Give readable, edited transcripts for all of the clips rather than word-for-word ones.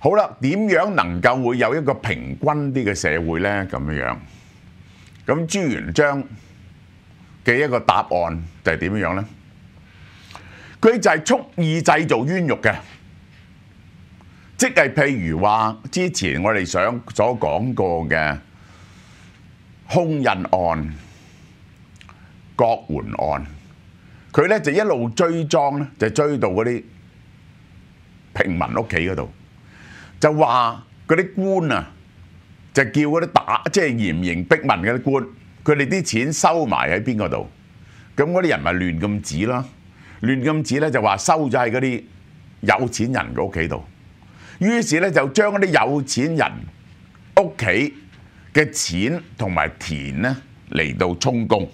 好啦，點樣能夠會有一個平均啲嘅社會呢？咁樣，咁朱元璋嘅一個答案就係點樣呢？佢就係蓄意製造冤獄嘅，即係譬如話之前我哋所講過嘅兇印案、郭桓案，佢呢就一路追贓呢，就追到嗰啲平民屋企嗰度。就話嗰啲官啊，就叫嗰啲即係嚴刑逼問嗰啲官，佢哋啲錢收埋喺邊個度？咁嗰啲人咪亂咁指啦，亂咁指咧就話收咗喺嗰啲有錢人嘅屋企度。於是咧就將嗰啲有錢人屋企嘅錢同埋田咧嚟到充公，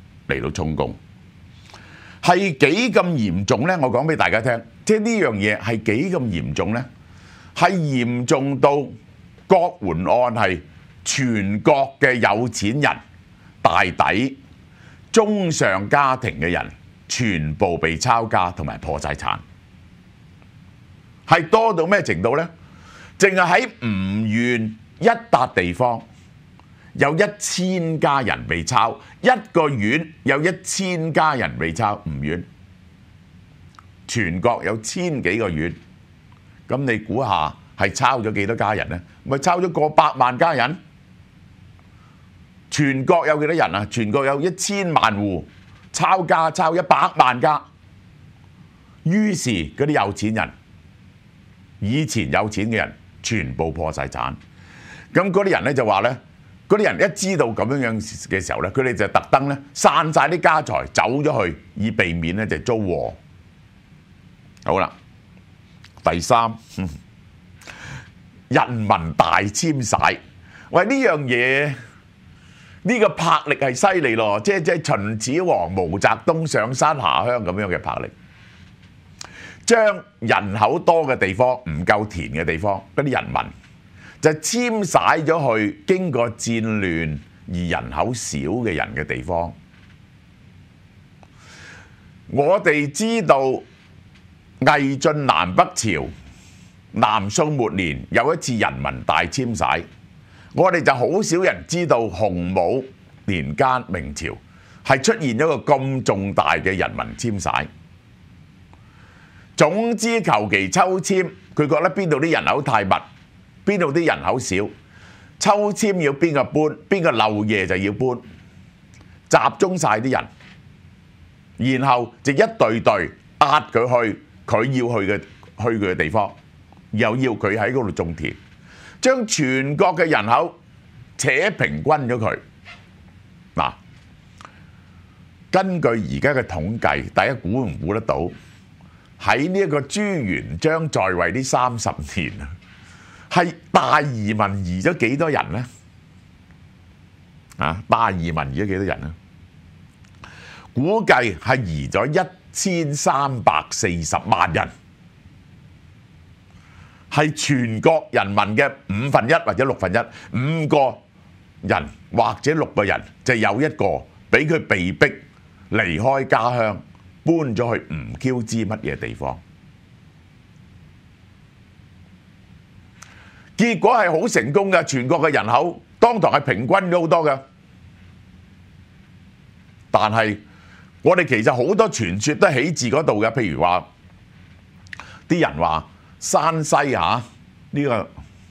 係幾咁嚴重咧？我講俾大家聽，即係呢樣嘢係幾咁嚴重咧？係嚴重到郭桓案係全國嘅有錢人、大抵、中上家庭嘅人全部被抄家同埋破晒產，係多到咩程度呢？淨係喺吳縣一笪地方有1000家人被抄，一個縣有1000家人被抄。吳縣全國有1000幾個縣。咁你估下係抄咗幾多家人呢？咪抄咗過百萬家人。全國有幾多人啊？全國有1000萬戶，抄家抄100萬家。於是嗰啲有錢人，以前有錢嘅人，全部破晒產。咁嗰啲人咧就話咧，嗰啲人一知道咁樣嘅時候咧，佢哋就特登咧散晒啲家財走咗去，以避免咧就遭禍。好啦。第三，人民大遷徙。喂，呢樣嘢呢個魄力係犀利咯，即係秦始皇毛澤東上山下鄉咁樣嘅魄力，將人口多嘅地方、唔夠田嘅地方，嗰啲人民就遷徙咗去經過戰亂而人口少嘅人嘅地方。我哋知道。魏晉南北朝南宋末年有一次人民大遷徙，我哋就好少人知道洪武年間明朝係出現咗個咁重大嘅人民遷徙。總之求其抽籤，佢覺得邊度啲人口太密，邊度啲人口少，抽籤要邊個搬，邊個漏夜就要搬，集中晒啲人，然後就一隊隊壓佢去佢要去嘅地方，又要佢喺嗰度種田，將全國嘅人口扯平均咗佢。嗱，根據而家嘅統計，大家估唔估得到？喺呢一個朱元璋在位呢30年啊，係大移民移咗幾多人呢？大移民移咗幾多人呢？估計係移咗1340萬人，係全國人民嘅1/5或者1/6，5個人或者6個人就有一個俾佢被逼離開家鄉，搬咗去唔 Q 知乜嘢地方。結果係好成功嘅，全國嘅人口當堂係平均咗好多嘅。但係我哋其實好多傳說都起自嗰度嘅，譬如話啲人話山西呢個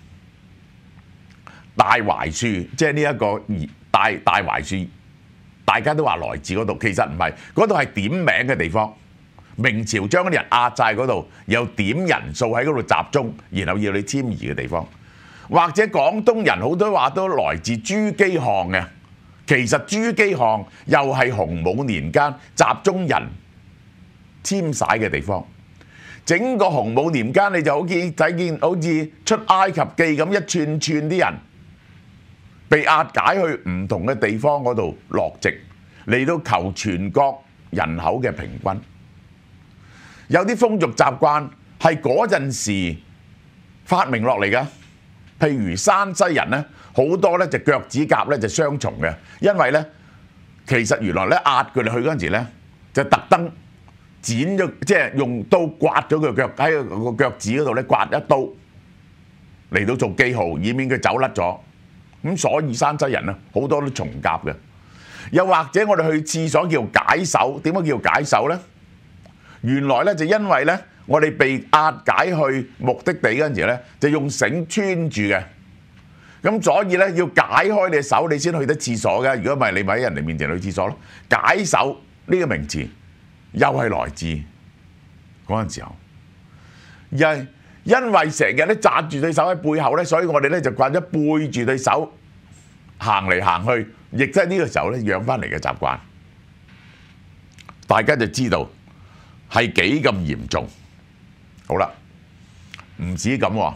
大槐樹，即係呢一個大槐樹，大家都話來自嗰度，其實唔係，嗰度係點名嘅地方。明朝將嗰啲人壓寨嗰度，又點人數喺嗰度集中，然後要你遷移嘅地方。或者廣東人好多話都來自朱基巷嘅。其實朱基巷又係洪武年間集中人遷徙嘅地方。整個洪武年間，你就好似睇見好似出埃及記咁，一串串啲人被押解去唔同嘅地方嗰度落籍，嚟到求全國人口嘅平均。有啲風俗習慣係嗰陣時發明落嚟嘅，譬如山西人呢，好多呢就腳趾甲呢就雙重嘅，因為呢其實原來呢壓佢哋去嗰陣時呢就特登剪咗，即係用刀刮咗佢腳喺個腳趾嗰度呢刮一刀， 嚟到做記號，以免佢走甩咗。咁所以山西人咧好多都重甲嘅。又或者我哋去廁所叫解手，點解叫解手呢？原來咧就因為咧我哋被押解去目的地嗰陣時咧，就用繩穿住嘅。咁所以咧要解開你手，你先去得廁所嘅。如果唔係，你咪喺人哋面前去廁所咯。解手呢個名詞又係來自嗰陣時候，因為成日咧紮住對手喺背後咧，所以我哋咧就慣咗背住對手行嚟行去，亦都係呢個時候咧養翻嚟嘅習慣。大家就知道係幾咁嚴重。好啦，唔止咁喎，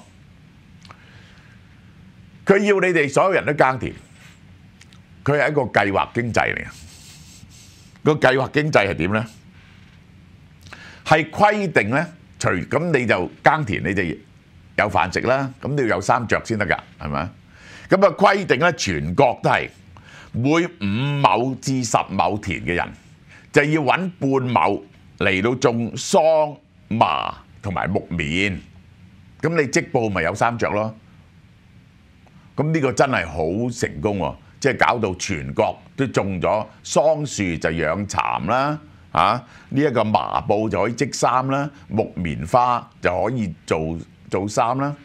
佢要你哋所有人都耕田，佢係一個計劃經濟嚟嘅。個計劃經濟係點呢？係規定呢，咁你就耕田，你就有飯食啦。咁你要有衫着先得㗎，係咪？咁啊規定呢，全國都係每5畝至10畝田嘅人，就要揾半畝嚟到種桑麻同埋木棉。咁你織布咪有衫着咯。咁呢個真係好成功喎！即係搞到全國都種咗桑樹就養蠶啦，呢一個麻布就可以織衫啦，木棉花就可以做衫啦。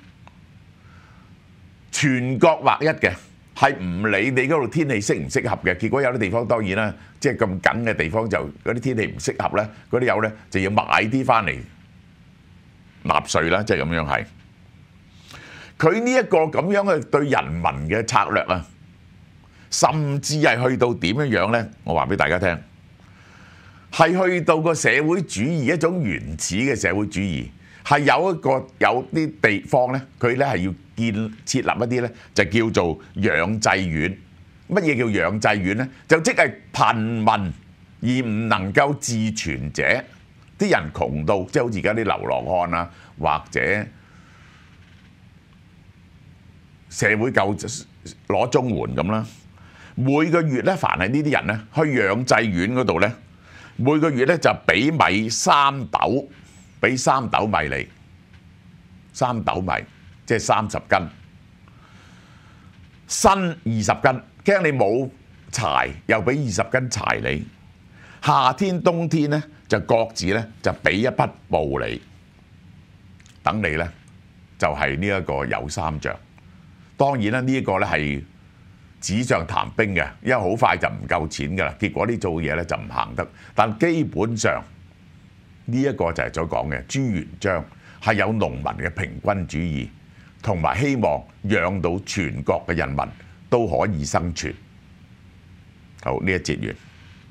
全國劃一嘅，係唔理你嗰度天氣適唔適合嘅。結果有啲地方當然啦，即係咁緊嘅地方就嗰啲天氣唔適合咧，嗰啲友咧就要買啲翻嚟納稅啦，即係咁樣係。佢呢一個咁樣嘅對人民嘅策略啊，甚至係去到點樣呢？我話俾大家聽，係去到個社會主義一種原始嘅社會主義，係有啲地方呢，佢呢係要設立一啲呢，就叫做養濟院。乜嘢叫養濟院呢？就即係貧民而唔能夠自存者，啲人窮到即係好似而家啲流浪漢啊，或者社會救攞綜援咁啦，每個月咧，凡係呢啲人咧去養濟院嗰度咧，每個月咧就俾米3斗，俾3斗米你，3斗米即係30斤，薪20斤，驚你冇柴又俾20斤柴你。夏天冬天咧就各自咧就俾一匹布你，等你咧就係呢一個有衫着。當然啦，呢一個咧係紙上談兵嘅，因為好快就唔夠錢㗎啦。結果呢做嘢咧就唔行得。但基本上呢一個就係所講嘅朱元璋係有農民嘅平均主義，同埋希望養到全國嘅人民都可以生存。好，呢一節完。